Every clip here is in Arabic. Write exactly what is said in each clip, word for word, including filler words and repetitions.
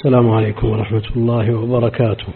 السلام عليكم ورحمة الله وبركاته.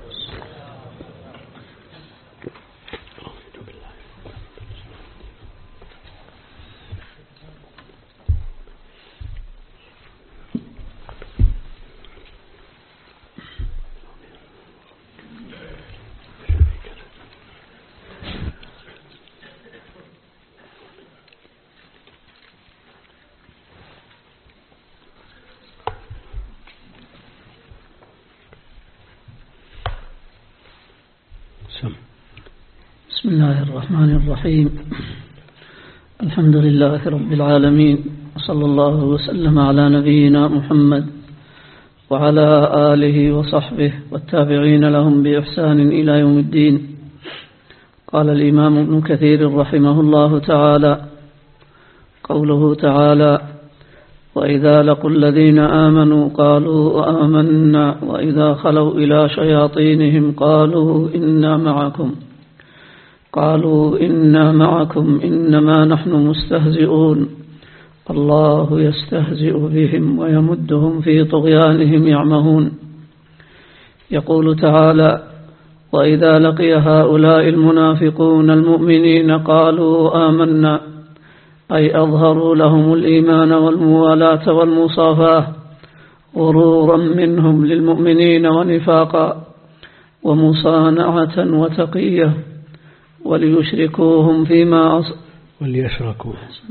بسم الله الرحمن الرحيم. الحمد لله رب العالمين، وصلى الله وسلم على نبينا محمد وعلى آله وصحبه والتابعين لهم بإحسان إلى يوم الدين. قال الإمام ابن كثير رحمه الله تعالى: قوله تعالى: وإذا لقوا الذين آمنوا قالوا آمنا وإذا خلوا إلى شياطينهم قالوا إنا معكم قالوا إنا معكم إنما نحن مستهزئون الله يستهزئ بهم ويمدهم في طغيانهم يعمهون. يقول تعالى: وإذا لقي هؤلاء المنافقون المؤمنين قالوا آمنا، أي أظهروا لهم الإيمان والموالاة والمصافاة غرورا منهم للمؤمنين ونفاقا ومصانعة وتقية، وليشركوهم فيما أص... وليشركوا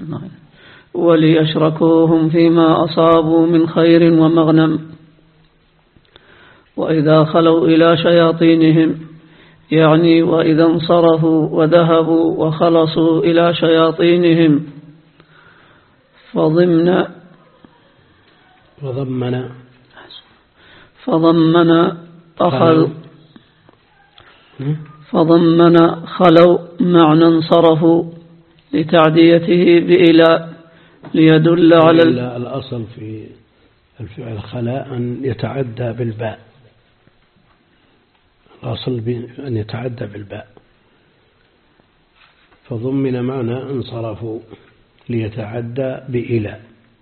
وليشركوهم فيما أصابوا من خير ومغنم. وإذا خلوا إلى شياطينهم، يعني وإذا انصرفوا وذهبوا وخلصوا إلى شياطينهم، فضمن فضمن فضمن أخذ فضمن خلوا معنى انصرفوا لتعديته بإلى ليدل على الأصل في الفعل خلا أن يتعدى بالباء، الأصل أن يتعدى بالباء، فضمن معنى انصرفوا ليتعدى بإلى.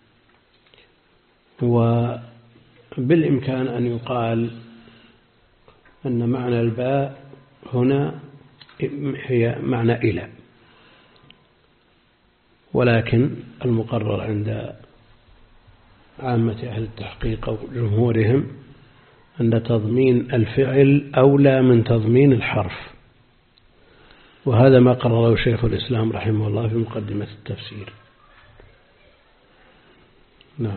وبالإمكان أن يقال أن معنى الباء هنا هي معنى إلى، ولكن المقرر عند عامة أهل التحقيق أو جمهورهم أن تضمين الفعل أولى من تضمين الحرف، وهذا ما قرره شيخ الإسلام رحمه الله في مقدمة التفسير. نعم.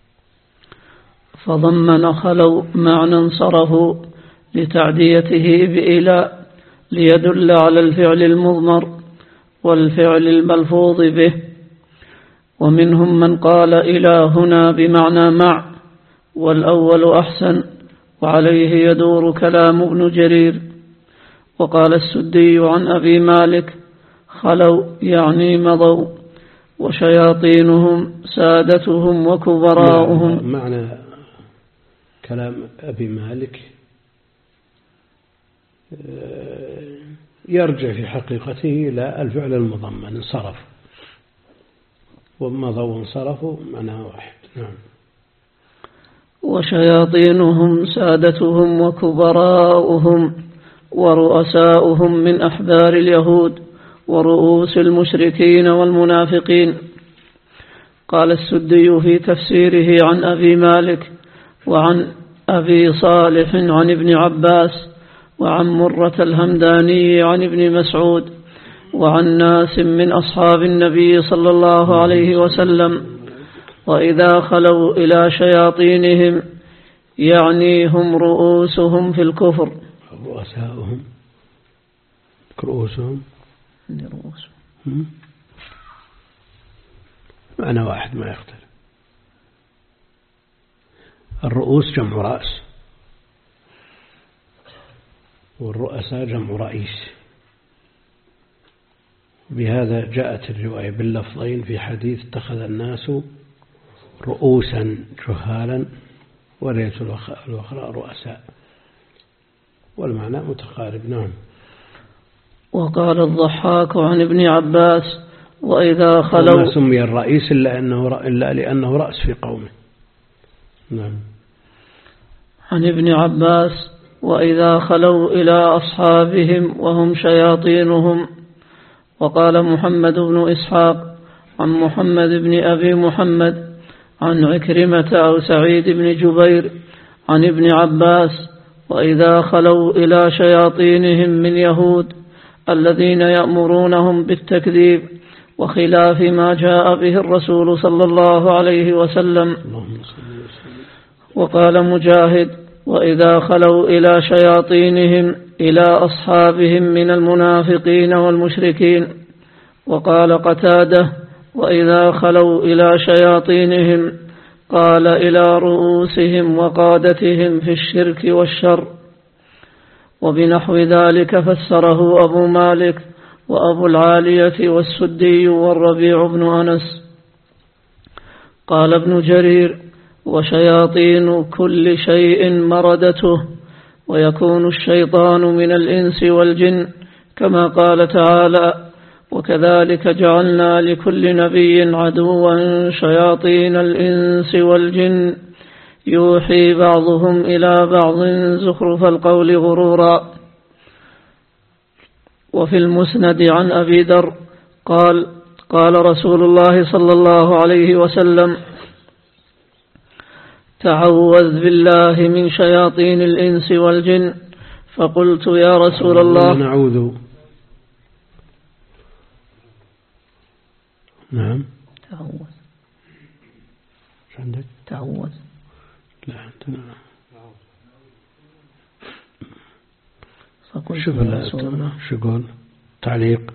فضمن خلوا معنى انصرفوا لتعديته بإلى ليدل على الفعل المضمر والفعل الملفوظ به. ومنهم من قال إلى هنا بمعنى مع، والأول أحسن، وعليه يدور كلام ابن جرير. وقال السدي عن أبي مالك: خلوا يعني مضوا، وشياطينهم سادتهم وكبراؤهم. معنى كلام أبي مالك يرجع في حقيقته إلى الفعل المضمن انصرف، ومضوا وانصرفوا معنى واحد. نعم. وشياطينهم سادتهم وكبراؤهم ورؤساؤهم من أحبار اليهود ورؤوس المشركين والمنافقين. قال السدي في تفسيره عن أبي مالك وعن أبي صالح عن ابن عباس وعن مرة الهمداني عن ابن مسعود وعن ناس من أصحاب النبي صلى الله عليه وسلم: وإذا خلوا إلى شياطينهم، يعني هم رؤوسهم في الكفر. رؤساؤهم رؤوسهم رؤوسهم معنى واحد ما يختلف. الرؤوس جمع رأس، والرؤساء جمع رئيس. بهذا جاءت الرواية باللفظين في حديث: اتخذ الناس رؤوسا جهالا وريت الأخرى رؤساء، والمعنى متقارب. نعم. وقال الضحاك عن ابن عباس: وإذا خلوا. ما سمي الرئيس إلا, أنه إلا لأنه رأس في قومه. نعم. عن ابن عباس: وإذا خلوا إلى أصحابهم وهم شياطينهم. وقال محمد بن إسحاق عن محمد بن أبي محمد عن عكرمة أو سعيد بن جبير عن ابن عباس: وإذا خلوا إلى شياطينهم من يهود الذين يأمرونهم بالتكذيب وخلاف ما جاء به الرسول صلى الله عليه وسلم. وقال مجاهد: وإذا خلوا إلى شياطينهم إلى أصحابهم من المنافقين والمشركين. وقال قتادة: وإذا خلوا إلى شياطينهم قال إلى رؤوسهم وقادتهم في الشرك والشر. وبنحو ذلك فسره أبو مالك وأبو العالية والسدي والربيع بن أنس. قال ابن جرير: وشياطين كل شيء مردته، ويكون الشيطان من الإنس والجن كما قال تعالى: وكذلك جعلنا لكل نبي عدوا شياطين الإنس والجن يوحي بعضهم إلى بعض زخرف القول غرورا. وفي المسند عن أبي ذر قال: قال رسول الله صلى الله عليه وسلم: تعوذ بالله من شياطين الإنس والجن. فقلت: يا رسول الله، نعوذ. نعم. تعوذ. شو عندك؟ تعوذ. لا عندنا. فقلت: شوف يا رسول الله، شو يقول؟ تعليق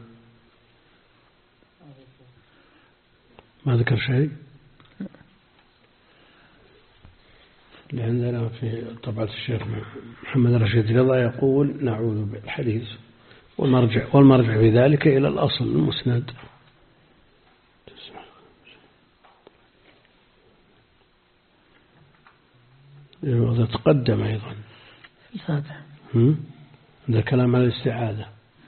ما ذكر شيء. اللي عندنا في طبعة الشيخ محمد رشيد رضا يقول: نعوذ بالحديث، والمرجع والمرجع في ذلك إلى الأصل المسند. هذا تقدم أيضا في الفاتحة. هذا كلام على الاستعاذة.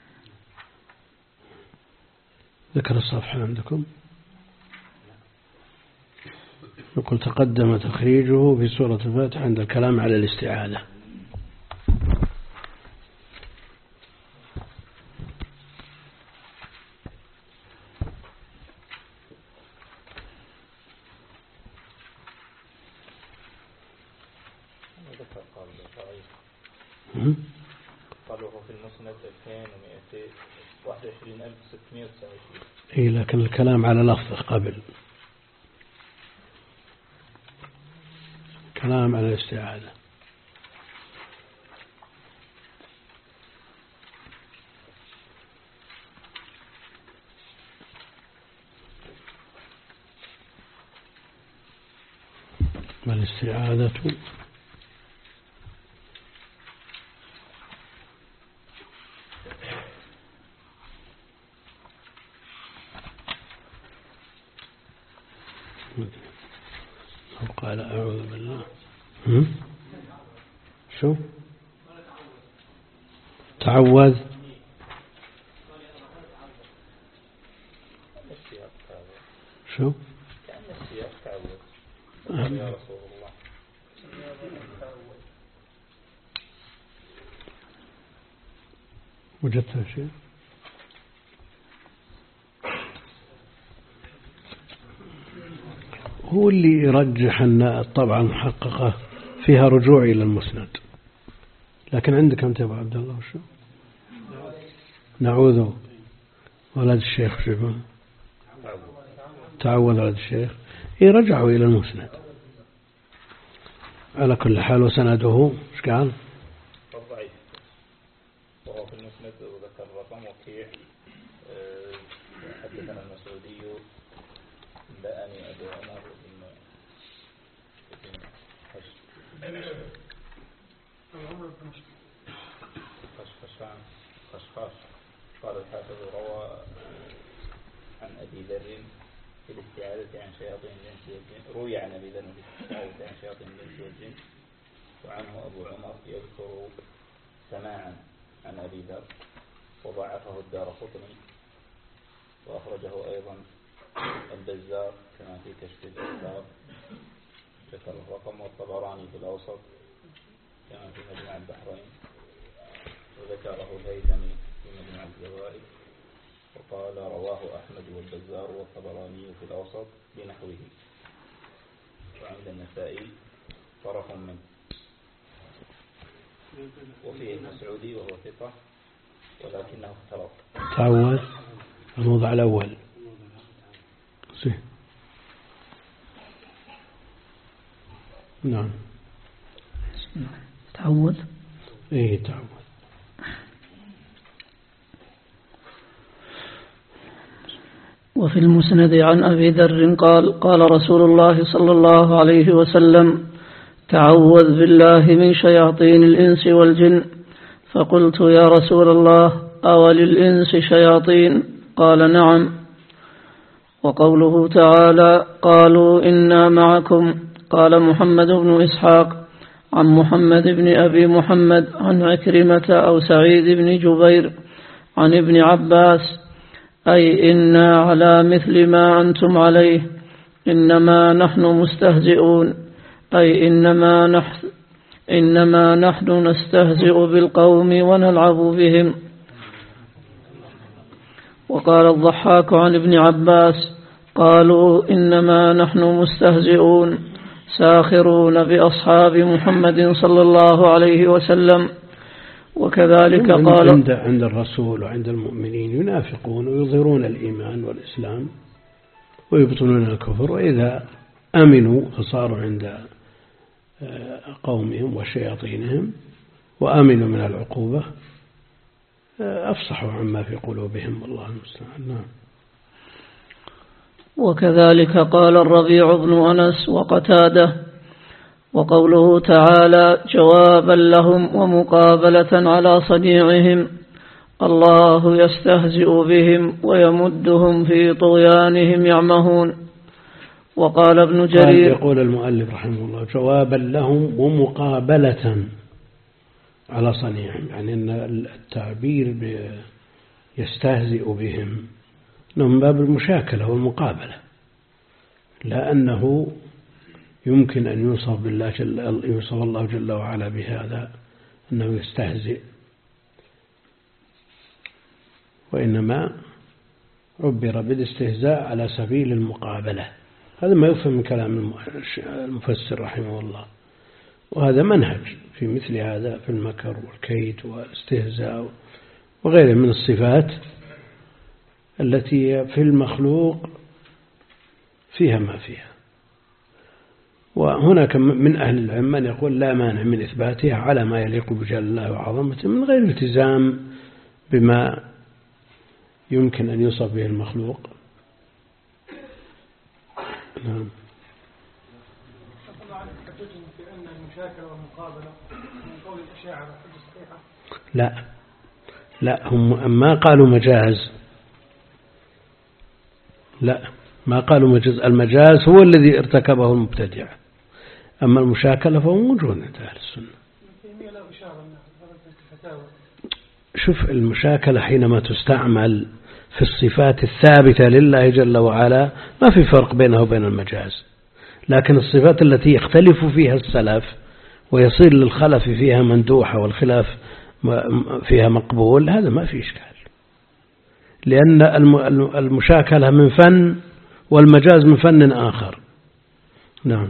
ذكر الصفحة عندكم. يقول: تقدم تخريجه في سورة الفاتحة عند الكلام على الاستعاذة. قالوا في المسند ألفين ومئتين وواحد وعشرين ألف وستمائة وتسعة وعشرين. إيه، لكن الكلام على لفظه قبل كلام على الاستعاذة. والاستعاذة أو قال أعوذ بالله. هم؟ شو تعوذ؟ شو يا رسول الله. وجدت شيء؟ هو اللي يرجح أن الطبعة المحققة فيها رجوع إلى المسند. لكن عندك أنت يا أبو عبد الله وشو؟ نعوذ ولد الشيخ شبه تعوذ ولد الشيخ. يرجعوا إلى المسند على كل حال. وسنده ايش قال؟ ضعيف. وهو في المسند وذكر رقم وكيع حدثنا المسعودي بأني أبو عمر بن خشخشان خشخاش. قال الحافظ: روى عن أبي ذر في الاستعاذة عن شياطين الإنس والجن. روي عن أبي ذر في الاستعاذة عن شياطين الإنس والجن، وعنه أبو عمر يذكر سماعا عن أبي ذر، وضعفه الدارقطني، وأخرجه أيضا البزار كما في كشف الأسباب ذكر الرقم، والطبراني في الأوسط كما في مجمع البحرين، وذكره الهيثمي في مجمع الزوائد، وقال رواه أحمد والبزار والطبراني في الأوسط بنحوه، وعند النسائي طرف منه، وفيه المسعودي وهو ثقة ولكنه اختلط. تعود الموضع الأول سي. نعم تعود ايه تعود. وفي المسند عن أبي ذر قال قال رسول الله صلى الله عليه وسلم: تعوذ بالله من شياطين الإنس والجن. فقلت: يا رسول الله، أوللإنس شياطين؟ قال: نعم. وقوله تعالى: قالوا إنا معكم. قال محمد بن إسحاق عن محمد بن أبي محمد عن عكرمة أو سعيد بن جبير عن ابن عباس: أي إنا على مثل ما أنتم عليه، إنما نحن مستهزئون، أي إنما نحن, إنما نحن نستهزئ بالقوم ونلعب بهم. وقال الضحاك عن ابن عباس: قالوا إنما نحن مستهزئون ساخرون بأصحاب محمد صلى الله عليه وسلم. وكذلك قال عند, عند الرسول وعند المؤمنين ينافقون ويظهرون الإيمان والإسلام ويبطنون الكفر، وإذا أمنوا فصاروا عند قومهم وشياطينهم وأمنوا من العقوبة أفصحوا عما في قلوبهم، والله المستعان. نعم. وكذلك قال الربيع بن أنس وقتاده. وقوله تعالى جوابا لهم ومقابلة على صنيعهم: الله يستهزئ بهم ويمدهم في طغيانهم يعمهون. وقال ابن جرير، يقول المؤلف رحمه الله: جوابا لهم ومقابلة على صنيعهم، يعني أن التعبير يستهزئ بهم من باب المشاكلة والمقابلة، لا أنه يمكن أن يوصف بالله جل يوصف الله جل وعلا بهذا أنه يستهزئ، وإنما عبر بالاستهزاء على سبيل المقابلة. هذا ما يفهم من كلام المفسر رحمه الله، وهذا منهج في مثل هذا في المكر والكيد والاستهزاء وغيره من الصفات التي في المخلوق فيها ما فيها. وهناك من أهل العلم من يقول لا مانع من إثباتها على ما يليق بجلال الله وعظمته من غير التزام بما يمكن أن يوصف به المخلوق. نعم. لا لا هم ما قالوا مجاز، لا ما قالوا مجاز. المجاز هو الذي ارتكبه المبتدع، أما المشاكلة فهو موجود عند أهل السنة. شوف المشاكلة حينما تستعمل في الصفات الثابتة لله جل وعلا ما في فرق بينها وبين المجاز، لكن الصفات التي يختلف فيها السلف ويصير للخلف فيها مندوحة والخلاف فيها مقبول، هذا ما في إشكال، لأن المشاكلة من فن والمجاز من فن آخر. نعم.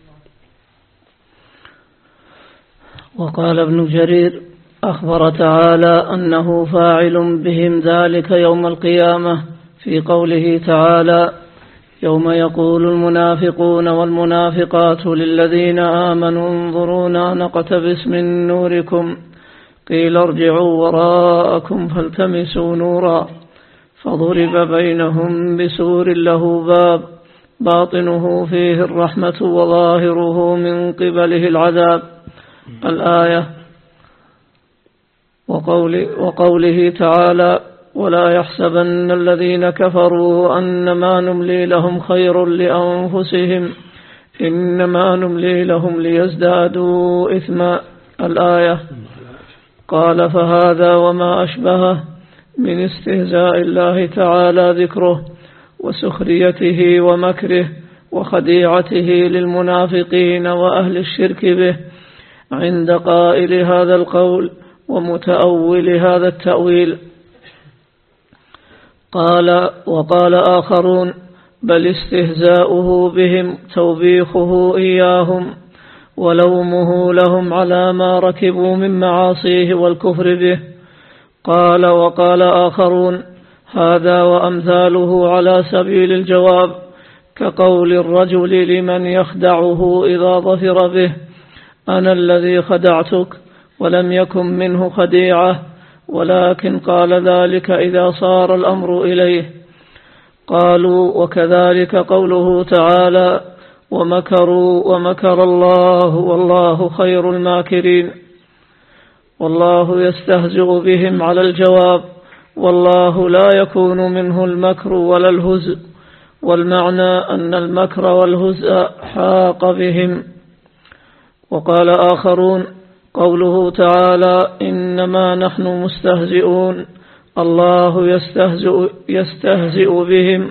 وقال ابن جرير: أخبر تعالى أنه فاعل بهم ذلك يوم القيامة في قوله تعالى: يوم يقول المنافقون والمنافقات للذين آمنوا انظرونا نقتبس من نوركم قيل ارجعوا وراءكم فالتمسوا نورا فضرب بينهم بسور له باب باطنه فيه الرحمة وظاهره من قبله العذاب. الآية. وقوله تعالى: ولا يحسبن الذين كفروا أنما نملي لهم خير لأنفسهم إنما نملي لهم ليزدادوا إثما. الآية. قال: فهذا وما أشبهه من استهزاء الله تعالى ذكره وسخريته ومكره وخديعته للمنافقين وأهل الشرك به عند قائل هذا القول ومتأول هذا التأويل. قال وقال آخرون بل استهزاؤه بهم توبيخه إياهم ولومه لهم على ما ركبوا من معاصيه والكفر به. قال وقال آخرون هذا وأمثاله على سبيل الجواب كقول الرجل لمن يخدعه إذا ظفر به أنا الذي خدعتك ولم يكن منه خديعة ولكن قال ذلك إذا صار الأمر إليه. قالوا وكذلك قوله تعالى ومكروا ومكر الله والله خير الماكرين. والله يستهزئ بهم على الجواب والله لا يكون منه المكر ولا الهزء، والمعنى أن المكر والهزء حاق بهم. وقال آخرون قوله تعالى إنما نحن مستهزئون الله يستهزئ, يستهزئ بهم،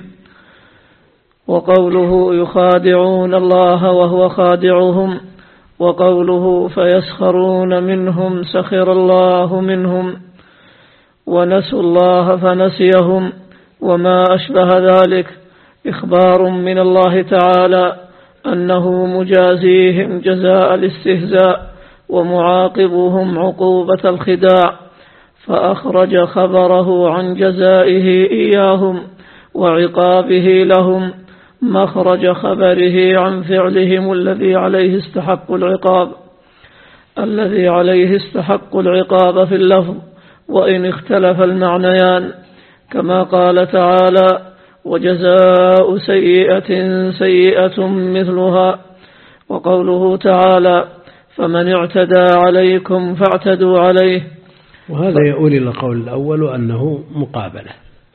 وقوله يخادعون الله وهو خادعهم، وقوله فيسخرون منهم سخر الله منهم، ونسوا الله فنسيهم، وما أشبه ذلك إخبار من الله تعالى أنه مجازيهم جزاء الاستهزاء ومعاقبهم عقوبة الخداع، فأخرج خبره عن جزائه إياهم وعقابه لهم مخرج خبره عن فعلهم الذي عليه استحق العقاب الذي عليه استحق العقاب في اللفظ وإن اختلف المعنيان، كما قال تعالى وجزاء سيئة سيئة مثلها، وقوله تعالى فمن اعتدى عليكم فاعتدوا عليه. وهذا يؤول إلى القول الأول أنه مقابلة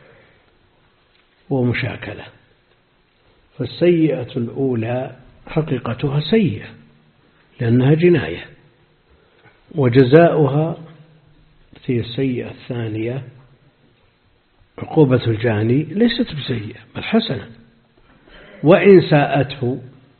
ومشاكلة. فالسيئة الأولى حقيقتها سيئة لأنها جناية، وجزاؤها هي السيئة الثانية عقوبة الجاني ليست بسيئة بل حسنة، وإن ساءته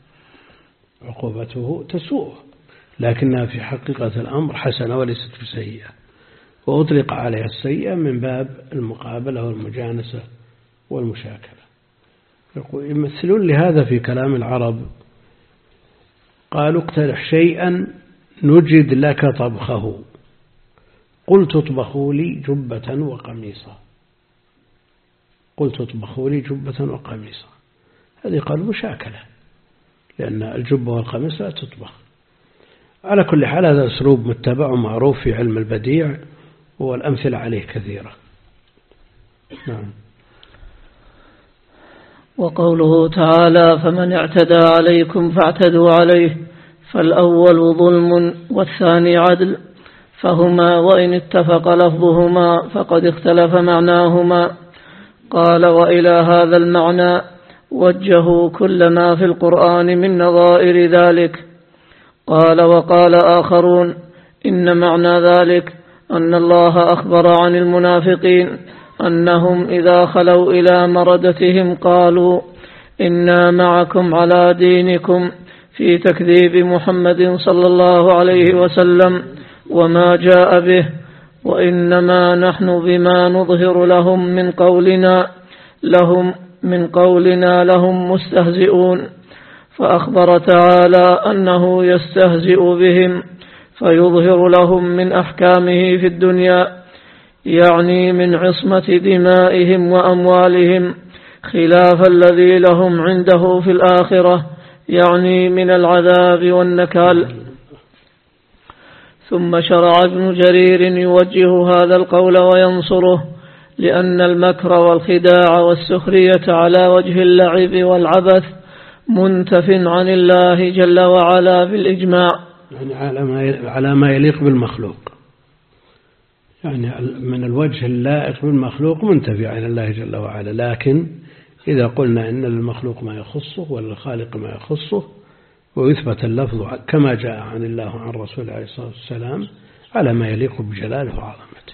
عقوبته تسوء لكنها في حقيقة الأمر حسنة وليست بسيئة، وأطلق عليها السيئة من باب المقابلة والمجانسة والمشاكلة. يمثلون لهذا في كلام العرب قالوا اقترح شيئا نجد لك طبخه قلت اطبخوا لي جبة وقميصا قلت اطبخوا لي جبة وقميصا هذه قالوا مشاكلة لأن الجبة والقميص لا تطبخ. على كل حال هذا أسلوب متبع ومعروف في علم البديع والأمثلة عليه كثيرة. نعم. وقوله تعالى فمن اعتدى عليكم فاعتدوا عليه، فالأول ظلم والثاني عدل، فهما وإن اتفق لفظهما فقد اختلف معناهما. قال وإلى هذا المعنى وجهوا كل ما في القرآن من نظائر ذلك. قال وقال آخرون إن معنى ذلك أن الله أخبر عن المنافقين أنهم إذا خلوا إلى مردتهم قالوا إنا معكم على دينكم في تكذيب محمد صلى الله عليه وسلم وما جاء به، وإنما نحن بما نظهر لهم من قولنا لهم من قولنا لهم مستهزئون. فأخبر تعالى أنه يستهزئ بهم فيظهر لهم من أحكامه في الدنيا، يعني من عصمة دمائهم وأموالهم، خلاف الذي لهم عنده في الآخرة، يعني من العذاب والنكال. ثم شرع ابن جرير يوجه هذا القول وينصره، لأن المكر والخداع والسخرية على وجه اللعب والعبث منتف عن الله جل وعلا بالإجماع، يعني على ما يليق بالمخلوق، يعني من الوجه اللائق بالمخلوق منتفي عن الله جل وعلا. لكن إذا قلنا إن للمخلوق ما يخصه وللخالق ما يخصه ويثبت اللفظ كما جاء عن الله وعن رسوله عليه الصلاة والسلام على ما يليق بجلاله وعظمته،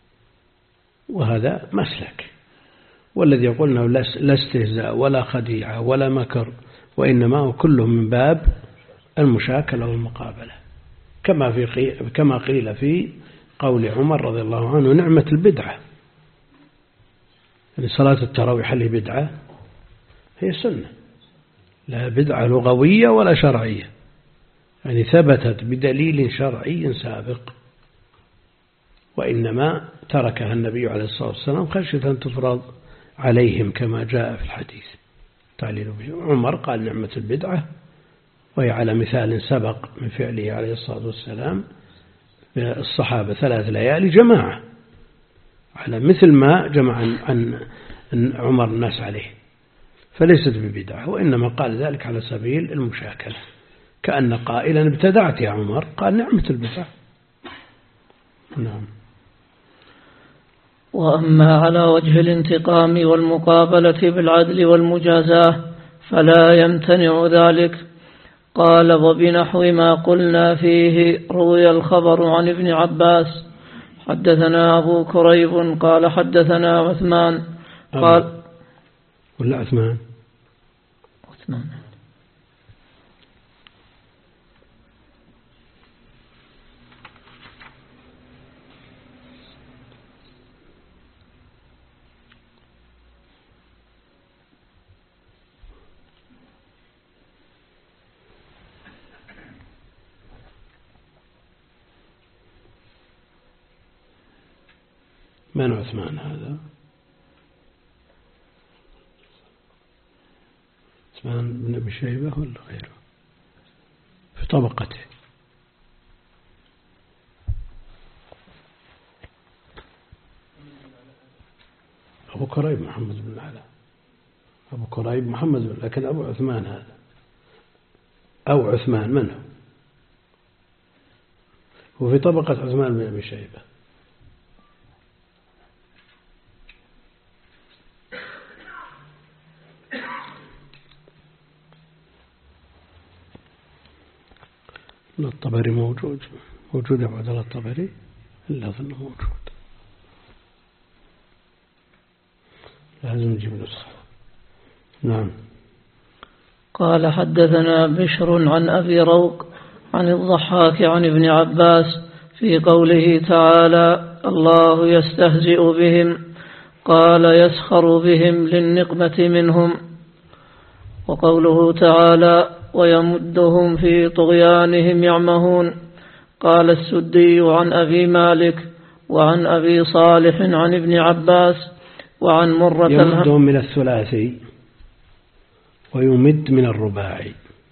وهذا مسلك. والذي يقولنا لا استهزاء ولا خديعة ولا مكر، وإنما هو كله من باب المشاكلة والمقابلة، كما في كما قيل في قول عمر رضي الله عنه نعمة البدعة، يعني صلاة التراويح اللي بدعة هي سنة، لا بدعة لغوية ولا شرعية، يعني ثبتت بدليل شرعي سابق، وإنما تركها النبي عليه الصلاة والسلام خشية أن تفرض عليهم كما جاء في الحديث تعليل به. عمر قال نعمة البدعة، وهي على مثال سبق من فعله عليه الصلاة والسلام الصحابة ثلاث ليالي جماعة على مثل ما جمع عن عمر الناس عليه، فليست ببدعة، وإنما قال ذلك على سبيل المشاكلة، كأن قائلا ابتدعت يا عمر، قال نعمة البدعة. نعم. وأما على وجه الانتقام والمقابلة بالعدل والمجازاة فلا يمتنع ذلك. قال وبنحو ما قلنا فيه روي الخبر عن ابن عباس حدثنا أبو كريب قال حدثنا عثمان قال ولا عثمان عثمان من عثمان هذا؟ عثمان بن أبي شيبة ولا غيره في طبقته؟ أبو كريب محمد بن العلاء، أبو كريب محمد بن، لكن أبو عثمان هذا أو عثمان من هو؟ وفي طبقة عثمان بن أبي شيبة. الطبري موجود موجود يا عبد الله الطبري إلا أظنه موجود، لازم نجيب نسخة. نعم. قال حدثنا بشر عن أبي روق عن الضحاك عن ابن عباس في قوله تعالى الله يستهزئ بهم قال يسخر بهم للنقمة منهم، وقوله تعالى ويمدهم في طغيانهم يعمهون. قال السدي عن أبي مالك وعن أبي صالح عن ابن عباس وعن مرة يمدهم من الثلاثي ويمد من الرباعي،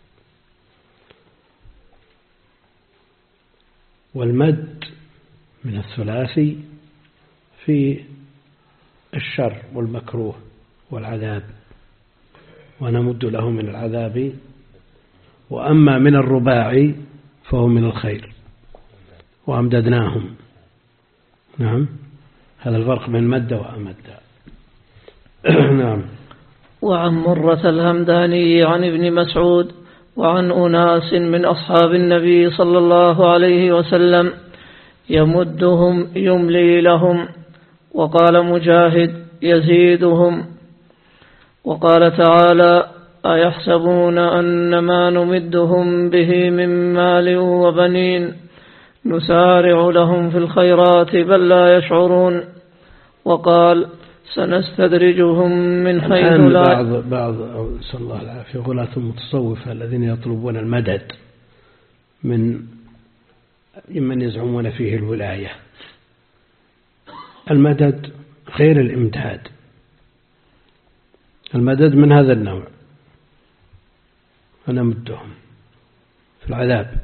والمد من الثلاثي في الشر والمكروه والعذاب، ونمد له من العذاب، وأما من الرباعي فهو من الخير وأمددناهم. نعم، هذا الفرق بين مد وأمد. نعم. وعن مرة الهمداني عن ابن مسعود وعن أناس من أصحاب النبي صلى الله عليه وسلم يمدهم يملي لهم. وقال مجاهد يزيدهم. وقال تعالى أيحسبون أن ما نمدهم به من مال وبنين نسارع لهم في الخيرات بل لا يشعرون. وقال سنستدرجهم من حيث لا. بعض بعض نسأل الله العافية غلاة المتصوفة الذين يطلبون المدد من ممن يزعمون فيه الولاية. المدد غير الإمداد، المدد من هذا النوع، فنمدهم في العذاب.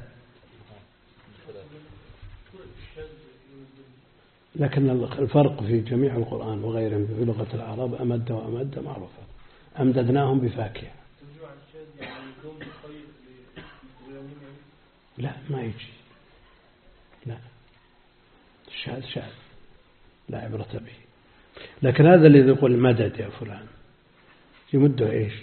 لكن الفرق في جميع القرآن وغيرهم في لغة العرب أمد وأمد معروفة. أمددناهم بفاكهة. لا ما يجي، لا الشاذ شاذ لا عبرة به. لكن هذا الذي يقول مدد يا فلان يمده إيش؟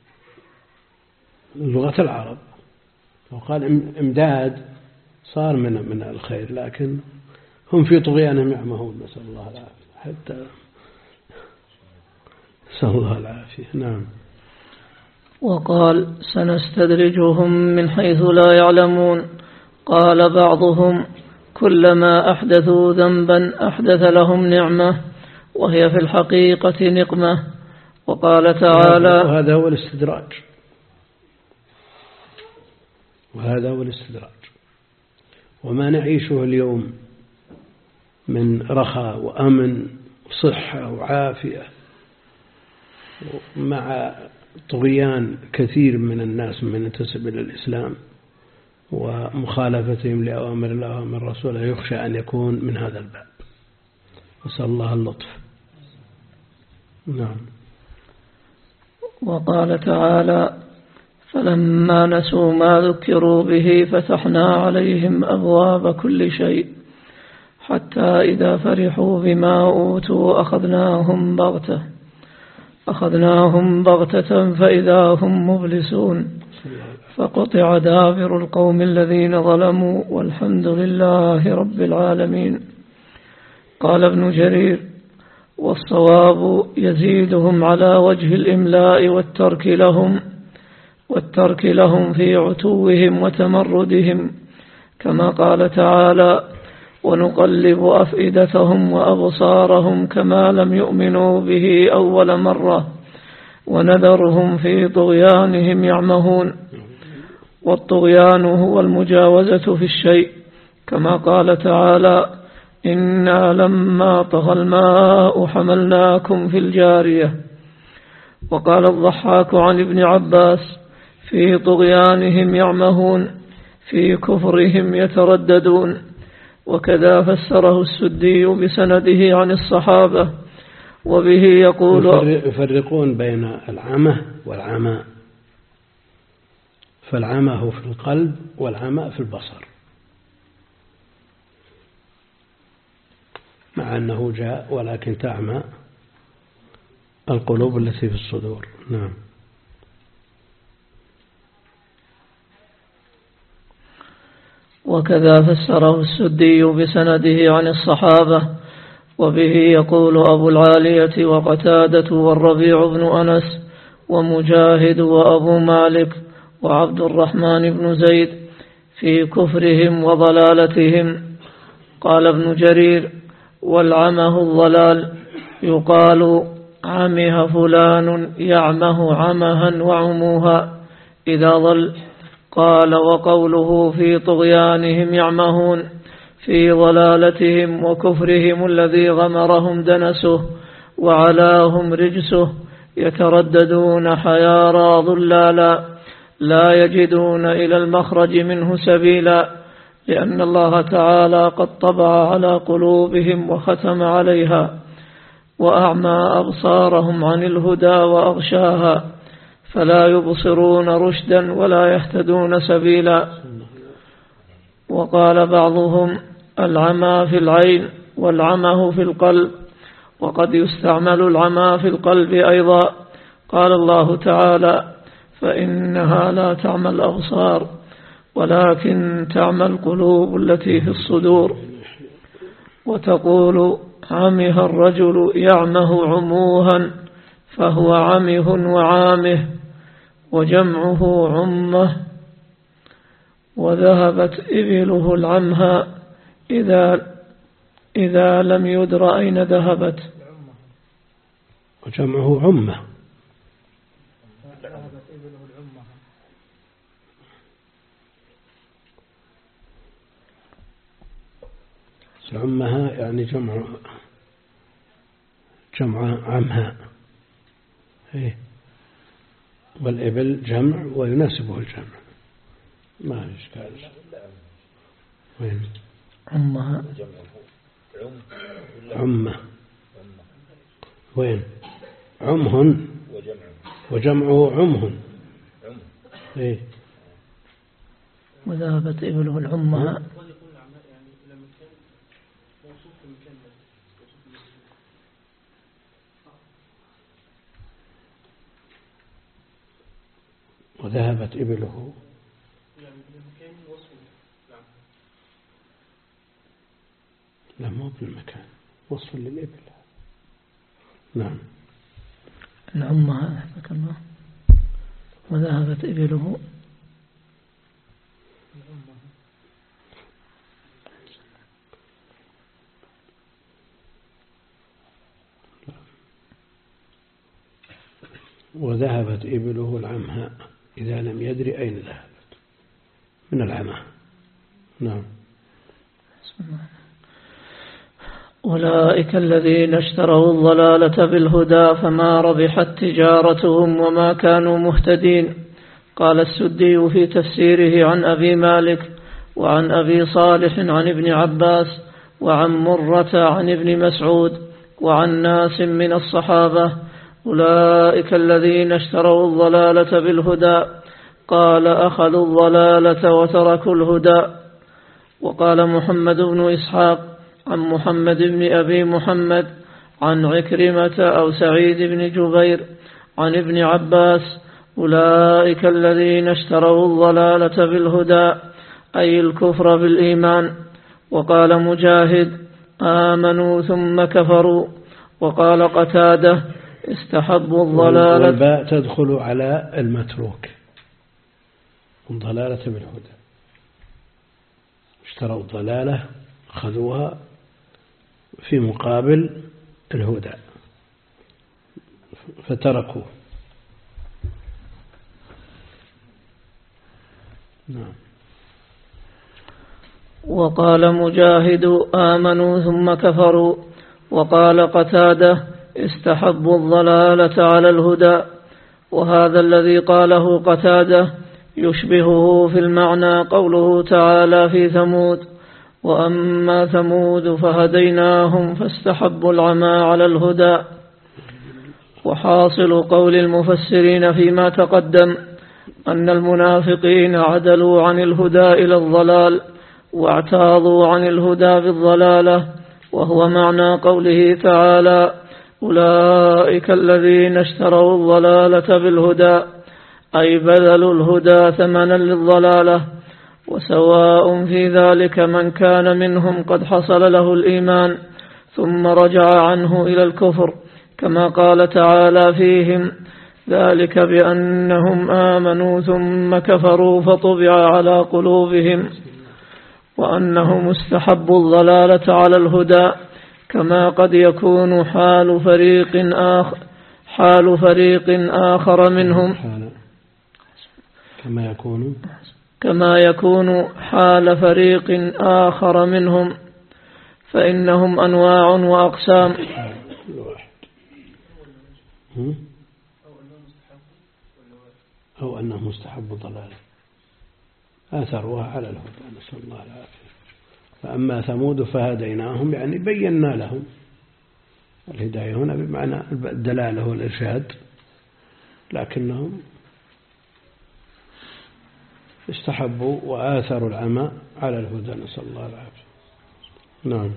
لغة العرب، وقال إمداد صار من من الخير، لكن هم في طغيانهم يعمهون، نسأل الله العافية، حتى نسأل الله العافية. نعم. وقال سنستدرجهم من حيث لا يعلمون. قال بعضهم كلما أحدثوا ذنبا أحدث لهم نعمة وهي في الحقيقة نقمة. وقال تعالى وهذا هو الاستدراج وهذا هو الاستدراج وما نعيشه اليوم من رخاء وأمن وصحة وعافية مع طغيان كثير من الناس من ينتسب إلى الإسلام ومخالفتهم لأوامر الله وأوامر رسوله يخشى أن يكون من هذا الباب. نسأل الله اللطف. نعم. وقال تعالى فلما نسوا ما ذكروا به فتحنا عليهم أبواب كل شيء حتى إذا فرحوا بما أوتوا أخذناهم بغتة أخذناهم بغتة فإذا هم مبلسون فقطع دابر القوم الذين ظلموا والحمد لله رب العالمين. قال ابن جرير والصواب يزيدهم على وجه الإملاء والترك لهم والترك لهم في عتوهم وتمردهم كما قال تعالى ونقلب أفئدتهم وأبصارهم كما لم يؤمنوا به أول مرة ونذرهم في طغيانهم يعمهون. والطغيان هو المجاوزة في الشيء كما قال تعالى إنا لما طغى الماء حملناكم في الجارية. وقال الضحاك عن ابن عباس في طغيانهم يعمهون في كفرهم يترددون. وكذا فسره السدي بسنده عن الصحابة وبه يقول يفرقون بين العمى والعمى، فالعمى هو في القلب والعمى في البصر، مع أنه جاء ولكن تعمى القلوب التي في الصدور. نعم. وكذا فسره السدي بسنده عن الصحابة وبه يقول أبو العالية وقتادة والربيع بن أنس ومجاهد وأبو مالك وعبد الرحمن بن زيد في كفرهم وضلالتهم. قال ابن جرير والعمه الضلال يقال عمه فلان يعمه عمها وعموها إذا ضل. قال وقوله في طغيانهم يعمهون في ضلالتهم وكفرهم الذي غمرهم دنسه وعلاهم رجسه يترددون حيارى ضلالا لا يجدون إلى المخرج منه سبيلا لأن الله تعالى قد طبع على قلوبهم وختم عليها وأعمى أبصارهم عن الهدى وأغشاها فلا يبصرون رشدا ولا يهتدون سبيلا. وقال بعضهم العمى في العين والعمه في القلب وقد يستعمل العمى في القلب أيضا. قال الله تعالى فإنها لا تعمى الأبصار ولكن تعمى القلوب التي في الصدور. وتقول عمه الرجل يعمه عموها فهو عمه وعامه وجمعه عمه. وذهبت إبله العمها إذا, إذا لم يدر أين ذهبت. وجمعه عمه. عمها يعني جمع جمع عمها إيه؟ والإبل جمع ويناسبه الجمع ما في إشكال. وين عمها عمه وين عمهن وجمعه عمهن إيه؟ وذهبت إبله العمها وذهبت إبله لا مو بالمكان وصف للإبل. نعم. عمها وذهبت إبله وذهبت إبله العمهاء إذا لم يدري أين ذهبت من العمى. نعم. أولئك الذين اشتروا الضلالة بالهدى فما ربحت تجارتهم وما كانوا مهتدين. قال السدي في تفسيره عن أبي مالك وعن أبي صالح عن ابن عباس وعن مرة عن ابن مسعود وعن ناس من الصحابة: أولئك الذين اشتروا الضلالة بالهدى. قال: أخذوا الضلالة وتركوا الهدى. وقال محمد بن إسحاق عن محمد بن أبي محمد عن عكرمة أو سعيد بن جبير عن ابن عباس: أولئك الذين اشتروا الضلالة بالهدى، أي الكفر بالإيمان. وقال مجاهد: آمنوا ثم كفروا. وقال قتادة: استحبوا الضلالة. والباء تدخل على المتروك، الضلالة بالهدى. اشتروا الضلالة، أخذوها في مقابل الهدى فتركوا. نعم. وقال مجاهد: آمنوا ثم كفروا. وقال قتادة: استحبوا الضلالة على الهدى. وهذا الذي قاله قتادة يشبهه في المعنى قوله تعالى في ثمود: وأما ثمود فهديناهم فاستحبوا العمى على الهدى. وحاصل قول المفسرين فيما تقدم أن المنافقين عدلوا عن الهدى إلى الضلال واعتاضوا عن الهدى بالضلالة، وهو معنى قوله تعالى: أولئك الذين اشتروا الضلالة بالهدى، أي بذلوا الهدى ثمنا للضلالة. وسواء في ذلك من كان منهم قد حصل له الإيمان ثم رجع عنه إلى الكفر، كما قال تعالى فيهم: ذلك بأنهم آمنوا ثم كفروا فطبع على قلوبهم، وأنهم استحبوا الضلالة على الهدى، كما قد يكون حال فريق آخر حال فريق آخر منهم كما يكون كما يكون حال فريق آخر منهم، فإنهم أنواع وأقسام. أو أنه مستحب ضلالة آثروها على الهدى، نسأل الله العافية. فأما ثمود فهديناهم، يعني بينا لهم. الهداية هنا بمعنى الدلالة والإرشاد، لكنهم استحبوا وآثروا العمى على الهدى، نسأل الله العافية. نعم.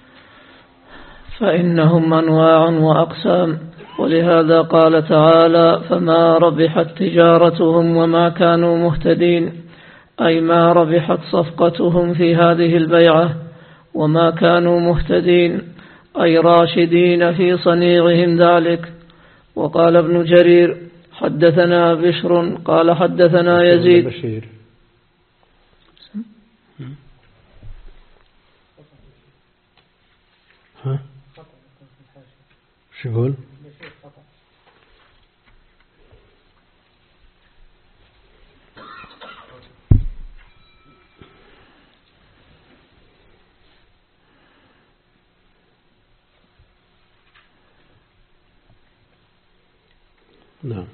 فإنهم أنواع وأقسام، ولهذا قال تعالى: فما ربحت تجارتهم وما كانوا مهتدين، أي ما ربحت صفقتهم في هذه البيعة، وما كانوا مهتدين أي راشدين في صنيعهم ذلك. وقال ابن جرير: حدثنا بشر قال حدثنا يزيد. بشير. ها؟ شو يقول؟ نعم.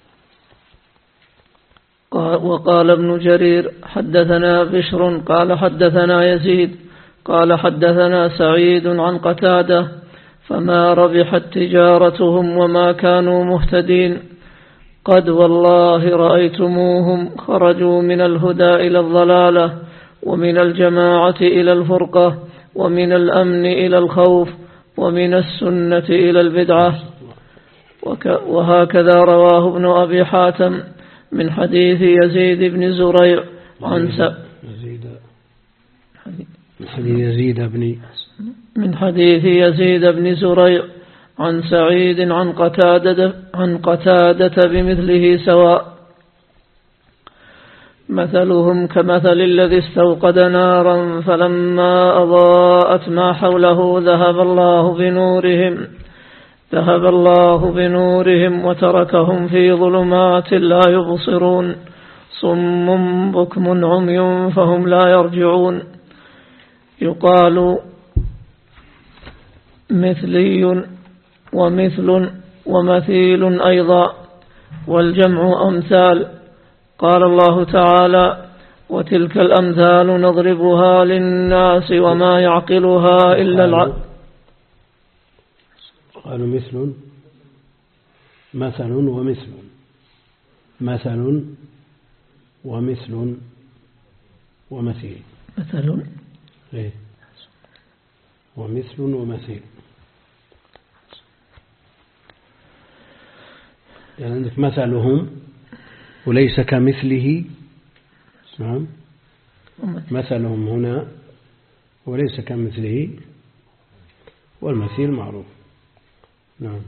وقال ابن جرير: حدثنا بشر قال حدثنا يزيد قال حدثنا سعيد عن قتادة: فما ربحت تجارتهم وما كانوا مهتدين، قد والله رأيتموهم خرجوا من الهدى إلى الضلالة، ومن الجماعة إلى الفرقة، ومن الأمن إلى الخوف، ومن السنة إلى البدعة. وهكذا رواه ابن أبي حاتم من حديث يزيد بن زريع عن يزيد من حديث يزيد بن من حديث يزيد بن زريع عن سعيد عن قتادة عن قتادة بمثله سواء، مثلهم كمثل الذي استوقد نارا فلما أضاءت ما حوله ذهب الله بنورهم ذهب الله بنورهم وتركهم في ظلمات لا يبصرون صم بكم عمي فهم لا يرجعون. يقال مثلي ومثل ومثيل أيضا، والجمع أمثال. قال الله تعالى: وتلك الأمثال نضربها للناس وما يعقلها إلا العقل. قالوا مثل مثل ومثل مثل ومثل ومثيل مثل إيه؟ ومثل ومثيل. يعني عندك مثلهم وليس كمثله. نعم، مثلهم هنا وليس كمثله، والمثيل معروف. نعم.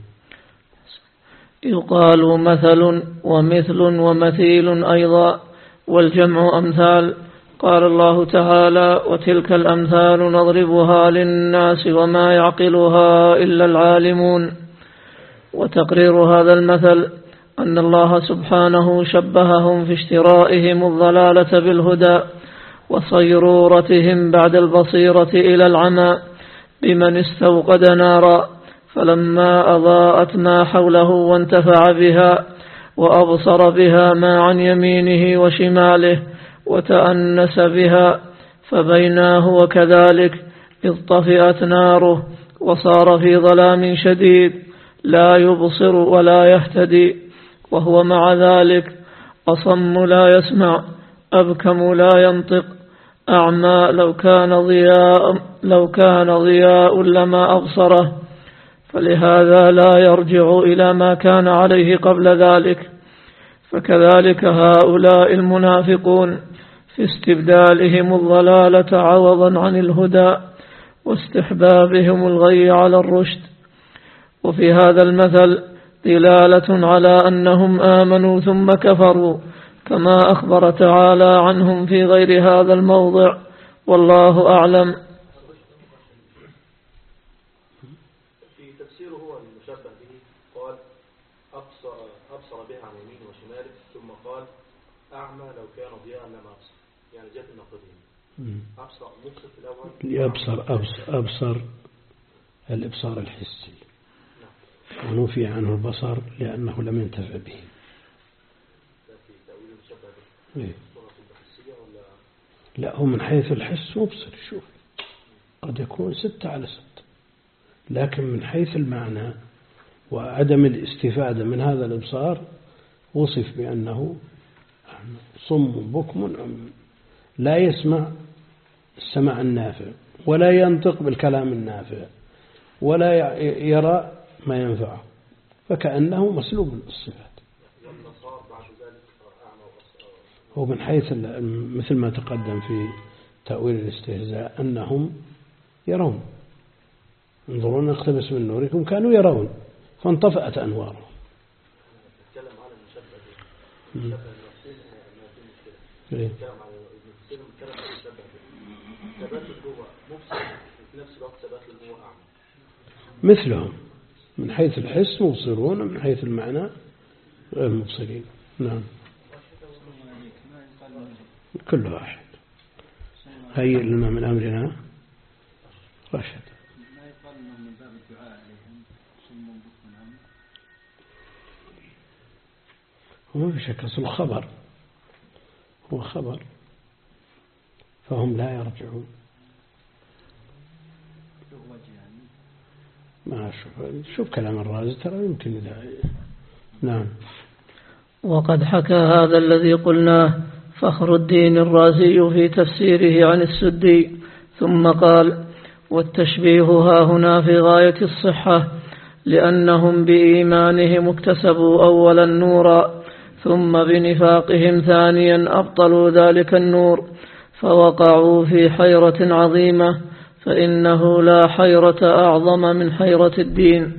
يقال مثل ومثل ومثيل أيضا، والجمع أمثال. قال الله تعالى: وتلك الأمثال نضربها للناس وما يعقلها إلا العالمون. وتقرير هذا المثل أن الله سبحانه شبههم في اشترائهم الضلالة بالهدى وصيرورتهم بعد البصيرة إلى العمى بمن استوقد نارا فلما أضاءت ما حوله وانتفع بها وأبصر بها ما عن يمينه وشماله وتأنس بها، فبيناه وكذلك إذ طفئت ناره وصار في ظلام شديد لا يبصر ولا يهتدي، وهو مع ذلك أصم لا يسمع، أبكم لا ينطق، أعمى لو كان ضياء لو كان ضياء لما أبصره، فلهذا لا يرجع إلى ما كان عليه قبل ذلك. فكذلك هؤلاء المنافقون في استبدالهم الضلالة عوضا عن الهدى واستحبابهم الغي على الرشد. وفي هذا المثل دلالة على أنهم آمنوا ثم كفروا، كما أخبر تعالى عنهم في غير هذا الموضع، والله أعلم. في تفسيره هو المشبه به قال أبصر, أبصر بها عن يمين وشماله، ثم قال أعمى لو كان ضياء لما أبصر، يعني جاءت النقدين. أبصر مبصر في الأول، أبصر أبصر, أبصر الإبصار الحسي، ونفي عنه البصر لأنه لم ينتفع به. إيه؟ لا، هو من حيث الحس مبصر، شوف قد يكون ستة على ستة، لكن من حيث المعنى وعدم الاستفادة من هذا الإبصار وصف بأنه صم بكم لا يسمع السمع النافع ولا ينطق بالكلام النافع ولا يرى ما ينفعه، فكأنه مسلوب الصفات. هو من حيث مثل ما تقدم في تأويل الاستهزاء أنهم يرون، انظرون نقتبس من نوركم، كانوا يرون فانطفأت أنوارهم. مثلهم من حيث الحس مبصرون، من حيث المعنى غير مبصرين. نعم، كل واحد هيئ لنا من أمرنا رشد. ما يقال أنه من باب الدعاء عليهم صم بكم عمي؟ هو ما في شك، أصل خبر، هو خبر، فهم لا يرجعون. ما شوف شوف كلام الرازي ترى يمكن إذا. نعم. وقد حكى هذا الذي قلناه فخر الدين الرازي في تفسيره عن السدي، ثم قال: والتشبيه ها هنا في غاية الصحة، لأنهم بإيمانهم اكتسبوا أولا نورا، ثم بنفاقهم ثانيا أبطلوا ذلك النور، فوقعوا في حيرة عظيمة، فإنه لا حيرة أعظم من حيرة الدين.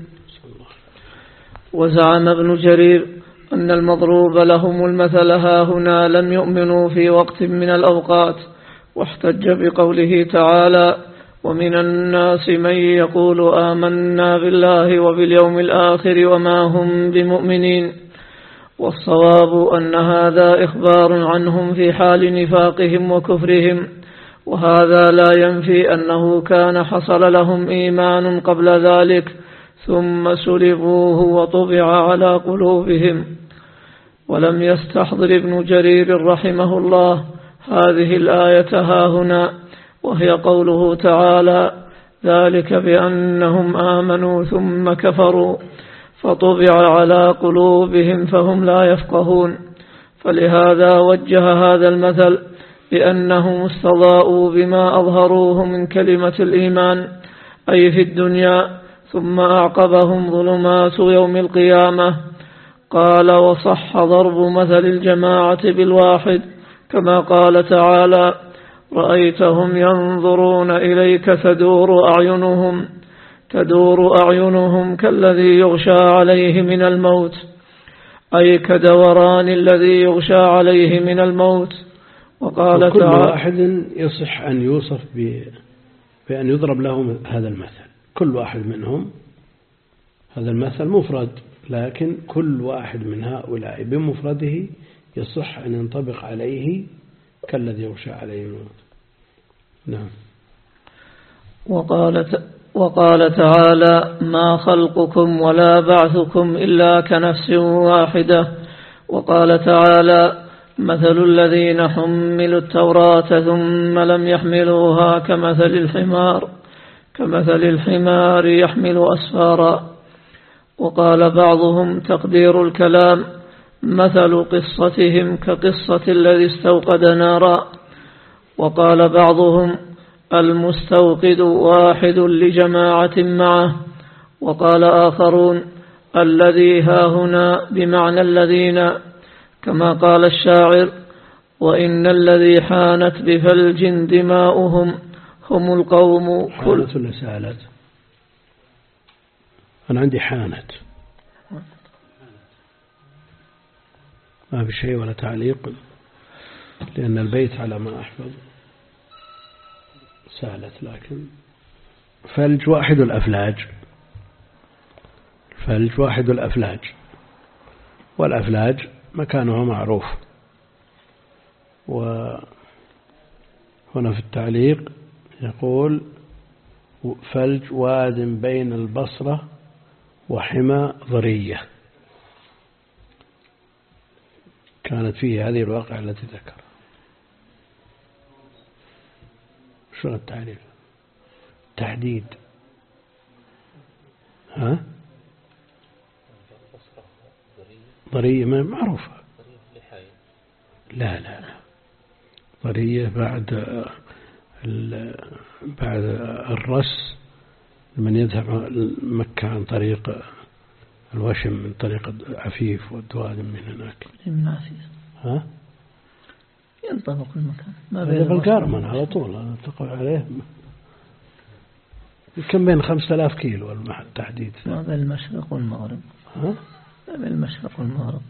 وزعم ابن جرير أن المضروب لهم المثل ها هنا لم يؤمنوا في وقت من الأوقات، واحتج بقوله تعالى: ومن الناس من يقول آمنا بالله وباليوم الآخر وما هم بمؤمنين. والصواب أن هذا إخبار عنهم في حال نفاقهم وكفرهم، وهذا لا ينفي أنه كان حصل لهم إيمان قبل ذلك ثم سلبوه وطبع على قلوبهم. ولم يستحضر ابن جرير رحمه الله هذه الآية هاهنا، وهي قوله تعالى: ذلك بأنهم آمنوا ثم كفروا فطبع على قلوبهم فهم لا يفقهون. فلهذا وجه هذا المثل بأنهم استضاءوا بما أظهروه من كلمة الإيمان أي في الدنيا، ثم أعقبهم ظلمات يوم القيامة. قال: وصح ضرب مثل الجماعة بالواحد، كما قال تعالى: رأيتهم ينظرون إليك تدور أعينهم تدور أعينهم كالذي يغشى عليه من الموت، أي كدوران الذي يغشى عليه من الموت. وقال كل تعالى: واحد يصح أن يوصف بأن يضرب لهم هذا المثل، كل واحد منهم هذا المثل مفرد، لكن كل واحد من هؤلاء بمفرده يصح أن ينطبق عليه كالذي يغشى عليه الموت. نعم. وقال وقال تعالى: ما خلقكم ولا بعثكم إلا كنفس واحدة. وقال تعالى: مثل الذين حملوا التوراة ثم لم يحملوها كمثل الحمار كمثل الحمار يحمل أسفارا. وقال بعضهم: تقدير الكلام مثل قصتهم كقصة الذي استوقد نارا. وقال بعضهم: المستوقد واحد لجماعة معه. وقال آخرون: الذي هاهنا بمعنى الذين، كما قال الشاعر: وإن الذي حانت بفلج دماؤهم هم القوم كل. حانت ولا سالت؟ أنا عندي حانت، ما في شيء ولا تعليق، لأن البيت على ما أحفظ سالت. لكن فلج واحد الأفلاج، فلج واحد الأفلاج، والأفلاج مكانها معروف. وهنا في التعليق يقول: فلج واد بين البصرة وحمى ضرية، كانت فيه هذه الواقعة التي ذكر. شو التعريف؟ تحديد. ها؟ ضرية معروفة. لا لا لا، ضرية بعد بعد الرس، من يذهب مكة عن طريق الوشم من طريق عفيف والدواد من هناك. ها؟ ينطبق المكان ما بين بالقارمن على طول تقع عليه، كم بين خمسة آلاف كيلو التحديد. ما بين المشرق والمغرب. ها؟ ما بين المشرق والمغرب.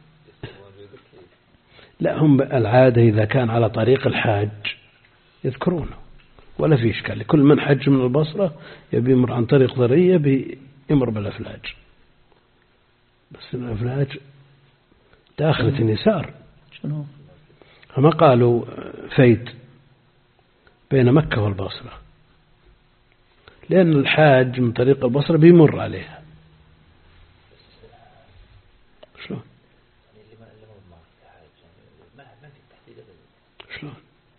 لا، هم العادة إذا كان على طريق الحاج يذكرونه ولا في إشكال. كل من حج من البصرة يبي يمر عن طريق ضرية بيمر بالأفلاج، بس الأفلاج داخلة اليسار. شنو؟ فما قالوا فيد بين مكة والبصرة، لأن الحاج من طريق البصرة بيمر عليها. شلون؟ شلون؟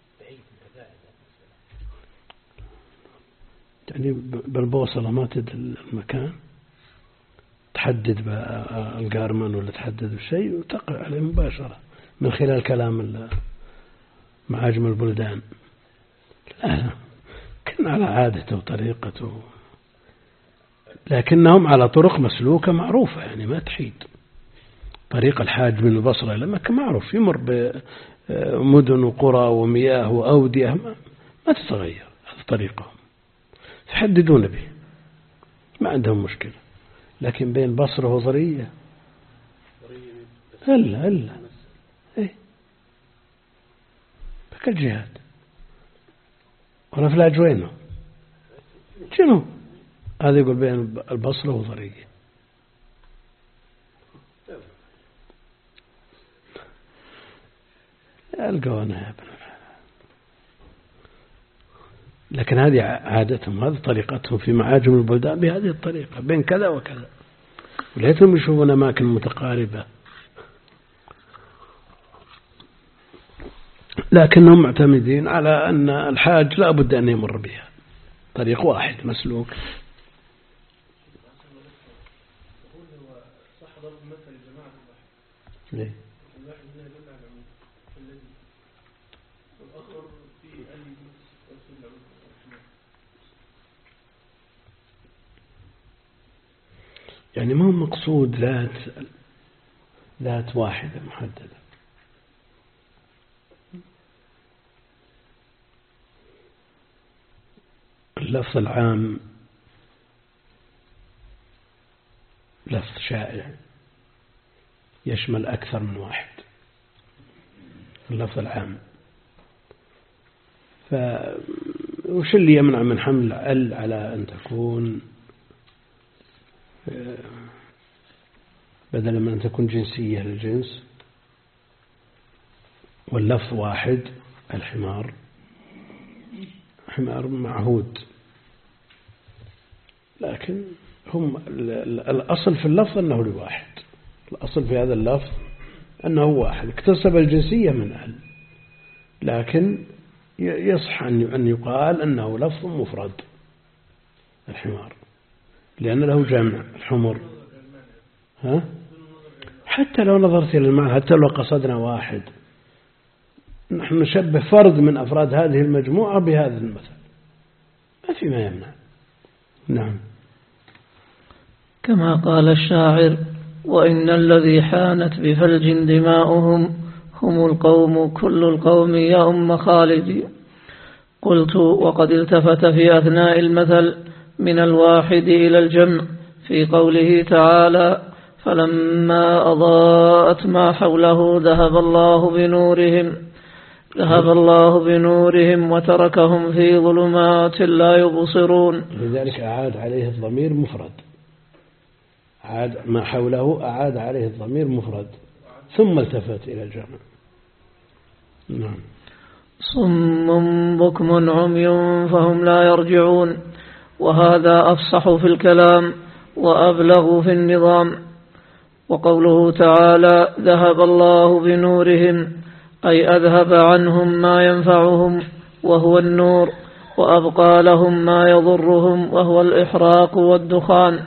يعني بالبوصلة ما تدل المكان، تحدد بالقارمن ولا تحدد بشيء وتقع عليه مباشرة من خلال كلام معاجم البلدان. لا، كان على عادته وطريقته، لكنهم على طرق مسلوكة معروفة، يعني ما تحيد. طريق الحاج من البصرة إلى مكة معروف، يمر بمدن وقرى ومياه وأودية، ما تتغير، هذا طريقهم يحددون به، ما عندهم مشكلة. لكن بين بصرة وضرية إلا إلا إيه بكل جهات. والأفلاج وينه؟ شنو هذا؟ يقول بين البصرة وضرية. القوانا يا ابن، لكن هذه عادتهم، هذه طريقتهم في معاجم البلدان بهذه الطريقة بين كذا وكذا، وليتهم يشوفون أماكن متقاربة، لكنهم معتمدين على أن الحاج لا بد أن يمر بها، طريق واحد مسلوك. ليه؟ يعني ما هو مقصود ذات ذات واحدة محددة، اللفظ العام لفظ شائع يشمل أكثر من واحد، اللفظ العام. فوش اللي يمنع من حمل ال على أن تكون بدلا من أن تكون جنسية للجنس، واللفظ واحد، الحمار حمار معهود، لكن هم الأصل في اللفظ أنه لواحد، الأصل في هذا اللفظ أنه واحد، اكتسب الجنسية من أهل، لكن يصح أن يقال أنه لفظ مفرد الحمار، لأن له جمع الحمر. ها؟ حتى لو نظرت إلى المعنى، حتى لو قصدنا واحد، نحن نشبه فرد من أفراد هذه المجموعة بهذا المثل، ما في ما يمنع. نعم. كما قال الشاعر: وإن الذي حانت بفلج دماؤهم هم القوم كل القوم يا أم خالد. قلت: وقد التفت في أثناء المثل من الواحد إلى الجمع في قوله تعالى: فلما أضاءت ما حوله ذهب الله بنورهم ذهب الله بنورهم وتركهم في ظلمات لا يبصرون. لذلك أعاد عليه الضمير مفرد، أعاد ما حوله أعاد عليه الضمير مفرد ثم التفت إلى الجمع. نعم. صم بكم عمي فهم لا يرجعون، وهذا أفصح في الكلام وأبلغ في النظام. وقوله تعالى: ذهب الله بنورهم، أي أذهب عنهم ما ينفعهم وهو النور، وأبقى لهم ما يضرهم وهو الإحراق والدخان.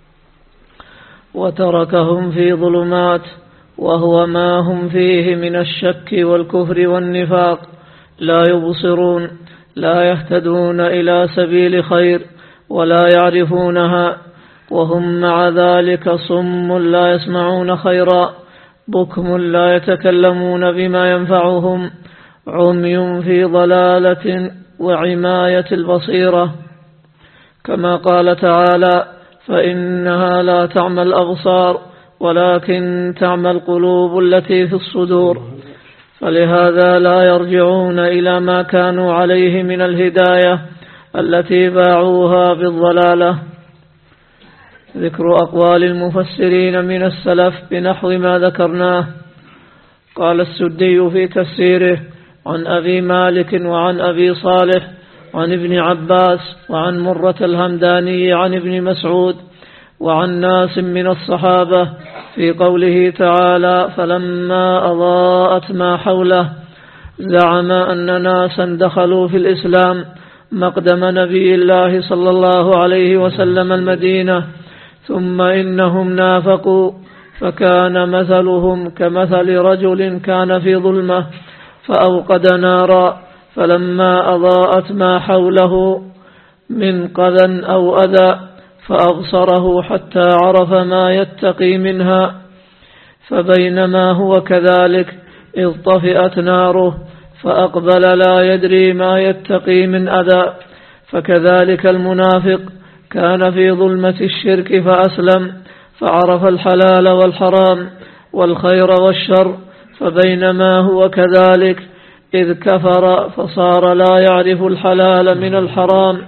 وتركهم في ظلمات، وهو ما هم فيه من الشك والكفر والنفاق، لا يبصرون، لا يهتدون إلى سبيل خير ولا يعرفونها، وهم مع ذلك صم لا يسمعون خيرا، بكم لا يتكلمون بما ينفعهم، عمي في ضلالة وعماية البصيرة. كما قال تعالى: فإنها لا تعمى الأبصار ولكن تعمى القلوب التي في الصدور. فلهذا لا يرجعون إلى ما كانوا عليه من الهداية التي باعوها بالضلالة. ذكر أقوال المفسرين من السلف بنحو ما ذكرناه. قال السدي في تفسيره: عن أبي مالك وعن أبي صالح عن ابن عباس وعن مرة الهمداني عن ابن مسعود وعن ناس من الصحابة في قوله تعالى: فلما أضاءت ما حوله، زعم أن ناسا دخلوا في الإسلام مقدم نبي الله صلى الله عليه وسلم المدينة، ثم إنهم نافقوا، فكان مثلهم كمثل رجل كان في ظلمة فأوقد نارا، فلما أضاءت ما حوله من قذى أو أذى فأبصره حتى عرف ما يتقي منها، فبينما هو كذلك إذ طفئت ناره فأقبل لا يدري ما يتقي من أذى. فكذلك المنافق كان في ظلمة الشرك فأسلم فعرف الحلال والحرام والخير والشر، فبينما هو كذلك إذ كفر فصار لا يعرف الحلال من الحرام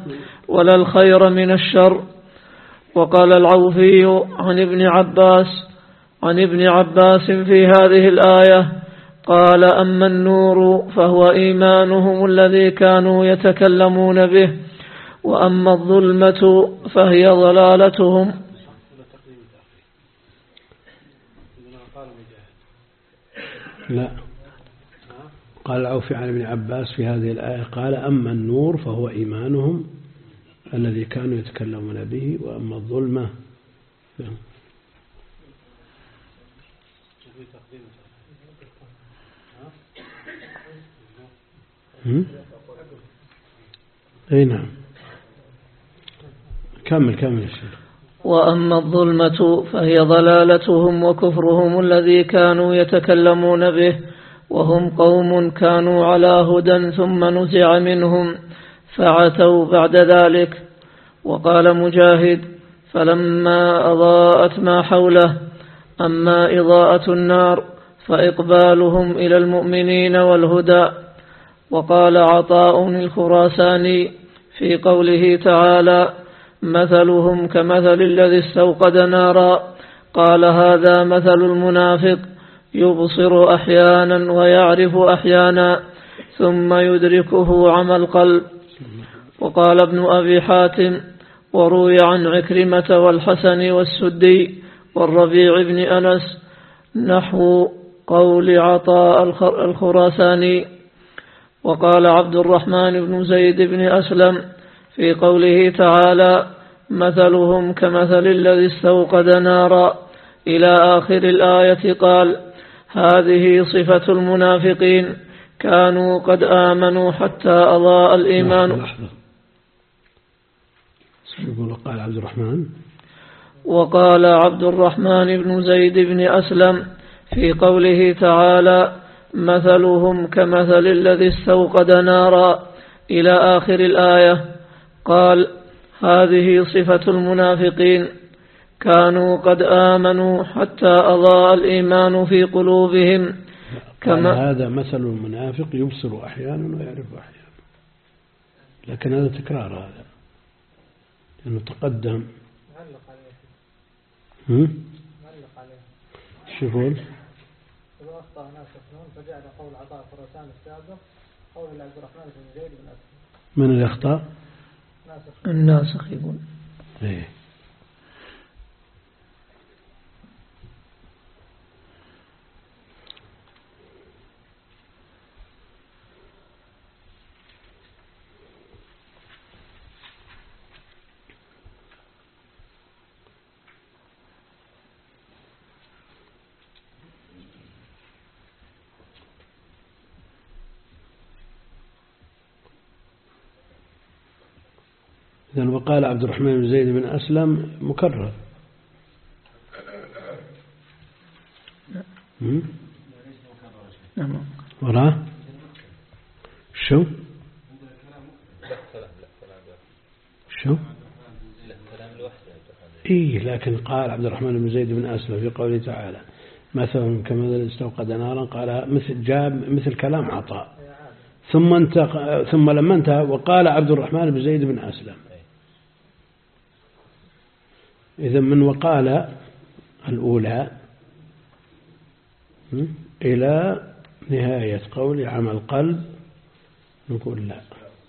ولا الخير من الشر. وقال العوفي عن ابن عباس عن ابن عباس في هذه الآية قال أما النور فهو إيمانهم الذي كانوا يتكلمون به، وأما الظلمة فهي ضلالتهم. لا، قال العوفي عن ابن عباس في هذه الآية قال أما النور فهو إيمانهم الذي كانوا يتكلمون به، وأما الظلمة اي نعم كمل كمل يا شيخ. وأما الظلمة فهي ضلالتهم وكفرهم الذي كانوا يتكلمون به، وهم قوم كانوا على هدى ثم نزع منهم فعتوا بعد ذلك. وقال مجاهد فلما أضاءت ما حوله. أما إضاءة النار فإقبالهم إلى المؤمنين والهدى. وقال عطاء الخراساني في قوله تعالى مثلهم كمثل الذي استوقد نارا قال هذا مثل المنافق يبصر أحيانا ويعرف أحيانا ثم يدركه عمى القلب. وقال ابن أبي حاتم وروي عن عكرمة والحسن والسدي والربيع بن أنس نحو قول عطاء الخراساني. وقال عبد الرحمن بن زيد بن أسلم في قوله تعالى مثلهم كمثل الذي استوقد نارا إلى آخر الآية قال هذه صفة المنافقين كانوا قد آمنوا حتى أضاء الإيمان. لحظة. قال عبد الرحمن وقال عبد الرحمن بن زيد بن أسلم في قوله تعالى مثلهم كمثل الذي استوقد نارا إلى آخر الآية قال هذه صفة المنافقين كانوا قد آمنوا حتى أضاء الإيمان في قلوبهم. كما هذا مثل المنافق يبصر أحيانا ويعرف أحيانا، لكن هذا تكرار هذا لأنه تقدم. شوفون أخطأ ناس يفنون فجعل قول عطاء خراسان السابق قول عبد الرحمن بن زيد بن أسلم. من اللي أخطأ؟ الناسخ يقول. إيه. إذن وقال عبد الرحمن بن زيد بن أسلم مكرر. نعم. وراه شو شو إيه، لكن قال عبد الرحمن بن زيد بن أسلم في قوله تعالى مثلا كمثل استوقد نارا قال مثل جاب مثل كلام عطاء ثم انتهى ثم لما انتهى وقال عبد الرحمن بن زيد بن أسلم. إذا من وقال الأولى إلى نهاية قول عمى القلب نقول لا.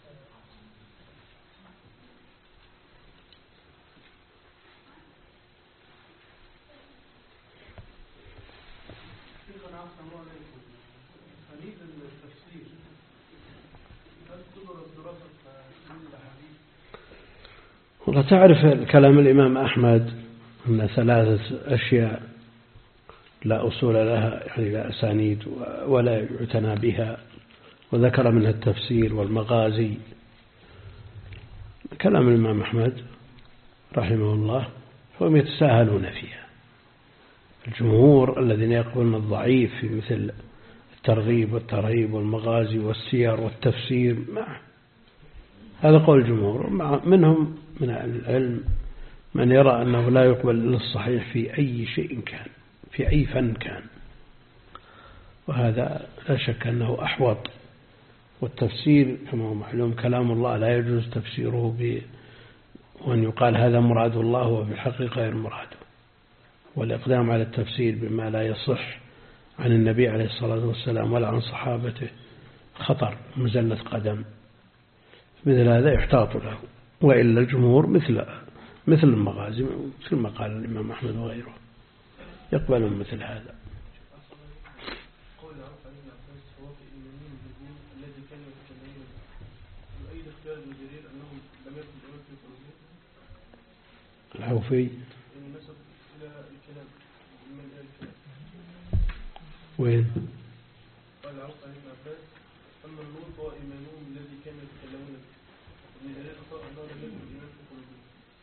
وتعرف كلام الإمام أحمد أن ثلاثة أشياء لا أصول لها، يعني لا أسانيد ولا يعتنى بها، وذكر منها التفسير والمغازي. كلام الإمام أحمد رحمه الله هم يتساهلون فيها. الجمهور الذين يقبلون الضعيف في مثل الترغيب والترهيب والمغازي والسير والتفسير معه، هذا قول الجمهور. منهم من العلم من يرى أنه لا يقبل إلا الصحيح في أي شيء كان، في أي فن كان، وهذا لا شك أنه أحوط. والتفسير كما هو معلوم كلام الله لا يجوز تفسيره وأن يقال هذا مراد الله وفي الحقيقة غير مراده، والإقدام على التفسير بما لا يصح عن النبي عليه الصلاة والسلام ولا عن صحابته خطر مزلة قدم، مثل هذا يحتاط له، وإلا الجمهور مثل مثل المغازي مثل ما قال الإمام أحمد وغيره يقبلون مثل هذا. العوفي وين؟ قال عوف عن ابن عباس أما النور فهو إيمانهم الذي كانوا يتكلمون به، ومن ذلك قال الله لم يكن الإيمان في قلوبهم.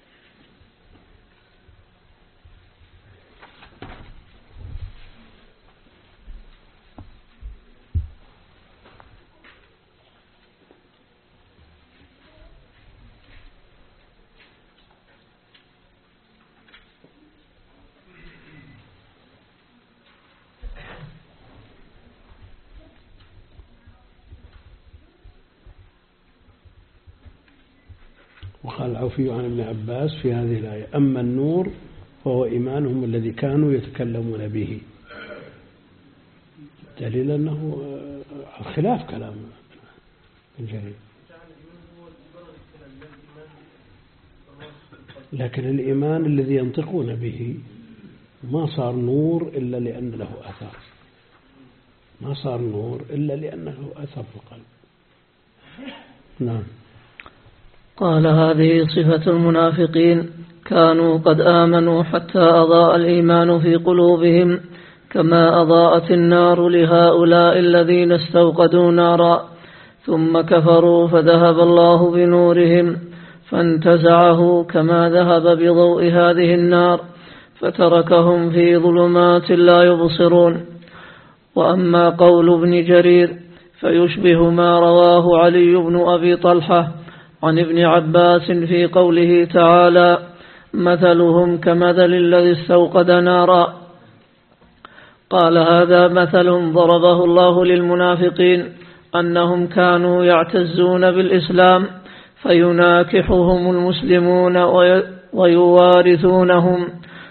وقال العوفي عن ابن عباس في هذه الآية أما النور فهو إيمانهم الذي كانوا يتكلمون به، دليل أنه خلاف كلام الجرير. لكن الإيمان الذي ينطقون به ما صار نور إلا لأن له أثر، ما صار نور إلا لأنه أثر في القلب. نعم. قال هذه صفة المنافقين، كانوا قد آمنوا حتى أضاء الإيمان في قلوبهم كما أضاءت النار لهؤلاء الذين استوقدوا نارا، ثم كفروا فذهب الله بنورهم فانتزعه كما ذهب بضوء هذه النار فتركهم في ظلمات لا يبصرون. وأما قول ابن جرير فيشبه ما رواه علي بن أبي طلحة عن ابن عباس في قوله تعالى مثلهم كمثل الذي استوقد نارا. قال هذا مثل ضربه الله للمنافقين أنهم كانوا يعتزون بالإسلام فيناكحهم المسلمون ويوارثونهم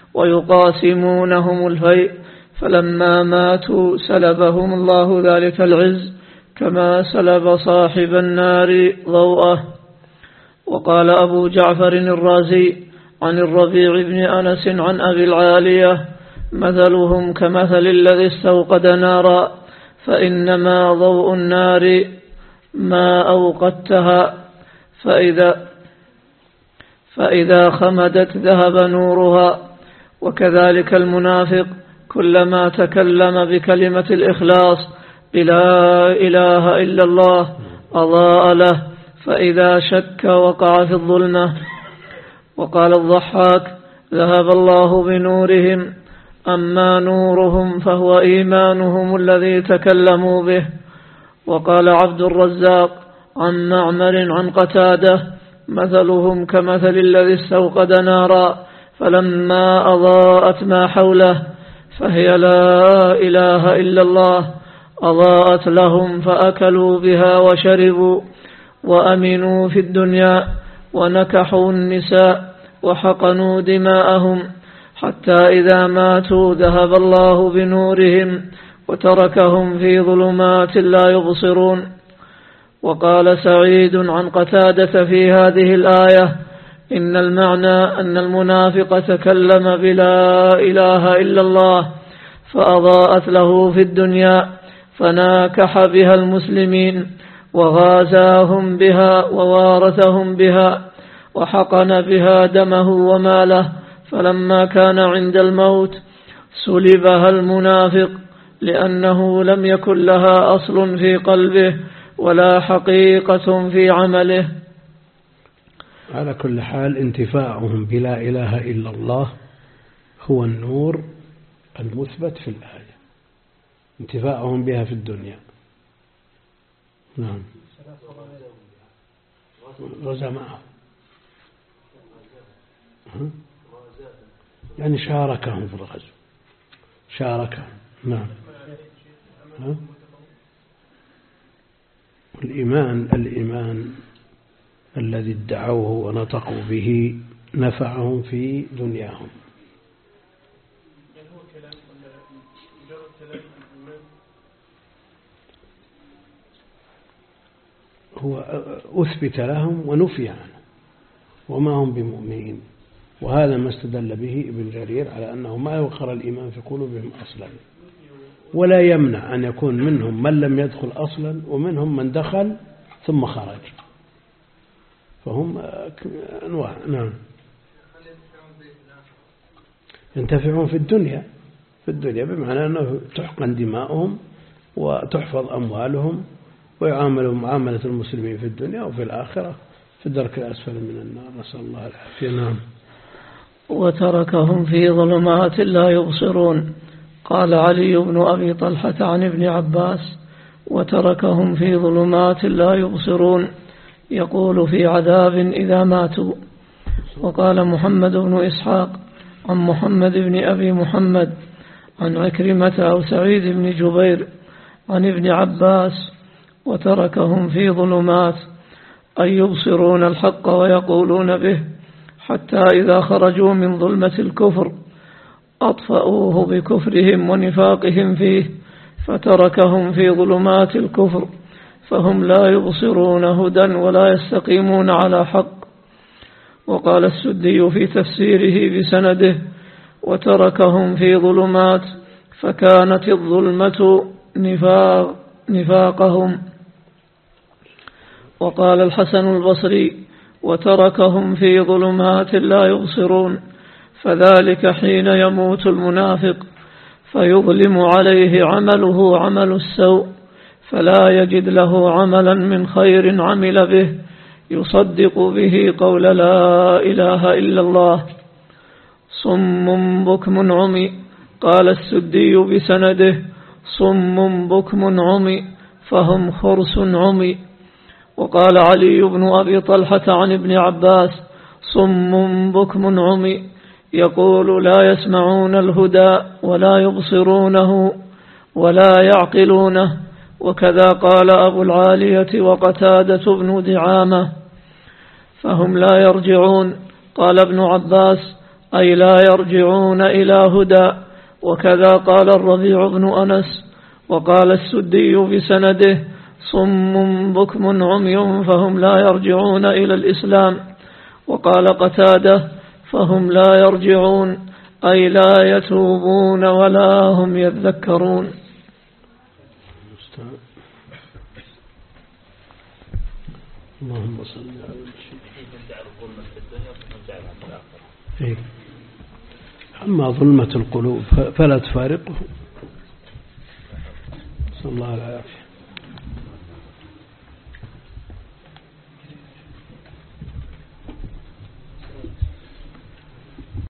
ويقاسمونهم الفيء، فلما ماتوا سلبهم الله ذلك العز كما سلب صاحب النار ضوءه. وقال أبو جعفر الرازي عن الربيع بن أنس عن أبي العالية مثلهم كمثل الذي استوقد نارا فإنما ضوء النار ما أوقدتها فإذا, فإذا خمدت ذهب نورها. وكذلك المنافق كلما تكلم بكلمة الإخلاص بلا إله إلا الله أضاء له، فإذا شك وقع في الظلمة. وقال الضحاك ذهب الله بنورهم، أما نورهم فهو إيمانهم الذي تكلموا به. وقال عبد الرزاق عن معمر عن قتادة مثلهم كمثل الذي استوقد نارا فلما أضاءت ما حوله فهي لا إله إلا الله أضاءت لهم فأكلوا بها وشربوا وأمنوا في الدنيا ونكحوا النساء وحقنوا دماءهم حتى إذا ماتوا ذهب الله بنورهم وتركهم في ظلمات لا يبصرون. وقال سعيد عن قتادة في هذه الآية إن المعنى أن المنافق تكلم بلا إله إلا الله فأضاءت له في الدنيا فناكح بها المسلمين وغازاهم بها ووارثهم بها وحقن بها دمه وماله، فلما كان عند الموت سلبها المنافق لأنه لم يكن لها أصل في قلبه ولا حقيقة في عمله. على كل حال انتفاعهم بلا إله إلا الله هو النور المثبت في الآية، انتفاعهم بها في الدنيا. نعم. غزا معه يعني شاركهم في الغزو، شاركهم. نعم. الإيمان الإيمان الذي ادعوه ونطقوا به نفعهم في دنياهم. يعني هو كلام ولا مجرد كلام الإيمان؟ هو أثبت لهم ونفي عنه وما هم بمؤمنين، وهذا ما استدل به ابن جرير على أنه ما يوقر الإيمان في قلوبهم أصلا، ولا يمنع أن يكون منهم من لم يدخل أصلا ومنهم من دخل ثم خرج، فهم أنواع. نعم، ينتفعون في الدنيا في الدنيا بمعنى أنه تحقن دماؤهم وتحفظ أموالهم ويعاملوا معاملة المسلمين في الدنيا، وفي الآخرة في الدرك الأسفل من النار، نسأل الله العافية. نعم. وتركهم في ظلمات لا يبصرون. قال علي بن أبي طلحة عن ابن عباس: وتركهم في ظلمات لا يبصرون، يقول في عذاب إذا ماتوا. وقال محمد بن إسحاق عن محمد بن أبي محمد عن عكرمة أو سعيد بن جبير عن ابن عباس: وتركهم في ظلمات، أي يبصرون الحق ويقولون به، حتى إذا خرجوا من ظلمة الكفر أطفأوه بكفرهم ونفاقهم فيه، فتركهم في ظلمات الكفر، فهم لا يبصرون هدى ولا يستقيمون على حق. وقال السدي في تفسيره بسنده: وتركهم في ظلمات، فكانت الظلمة نفاق نفاقهم. وقال الحسن البصري: وتركهم في ظلمات لا يبصرون، فذلك حين يموت المنافق فيظلم عليه عمله عمل السوء، فلا يجد له عملا من خير عمل به يصدق به قول لا إله إلا الله. صم بكم عمي. قال السدي بسنده: صم بكم عمي، فهم خرس عمي. وقال علي بن أبي طلحة عن ابن عباس: صم بكم عمي، يقول لا يسمعون الهدى ولا يبصرونه ولا يعقلونه. وكذا قال أبو العالية وقتادة بن دعامة: فهم لا يرجعون. قال ابن عباس: أي لا يرجعون إلى هدى. وكذا قال الربيع بن أنس. وقال السدي بسنده: صم بكم عمي، فهم لا يرجعون إلى الإسلام. وقال قتادة: فهم لا يرجعون، أي لا يتوبون ولا هم يذكرون. اللهم صل على سيدنا. أما ظلمة القلوب فلا تفارقه، صلى الله عليه وسلم.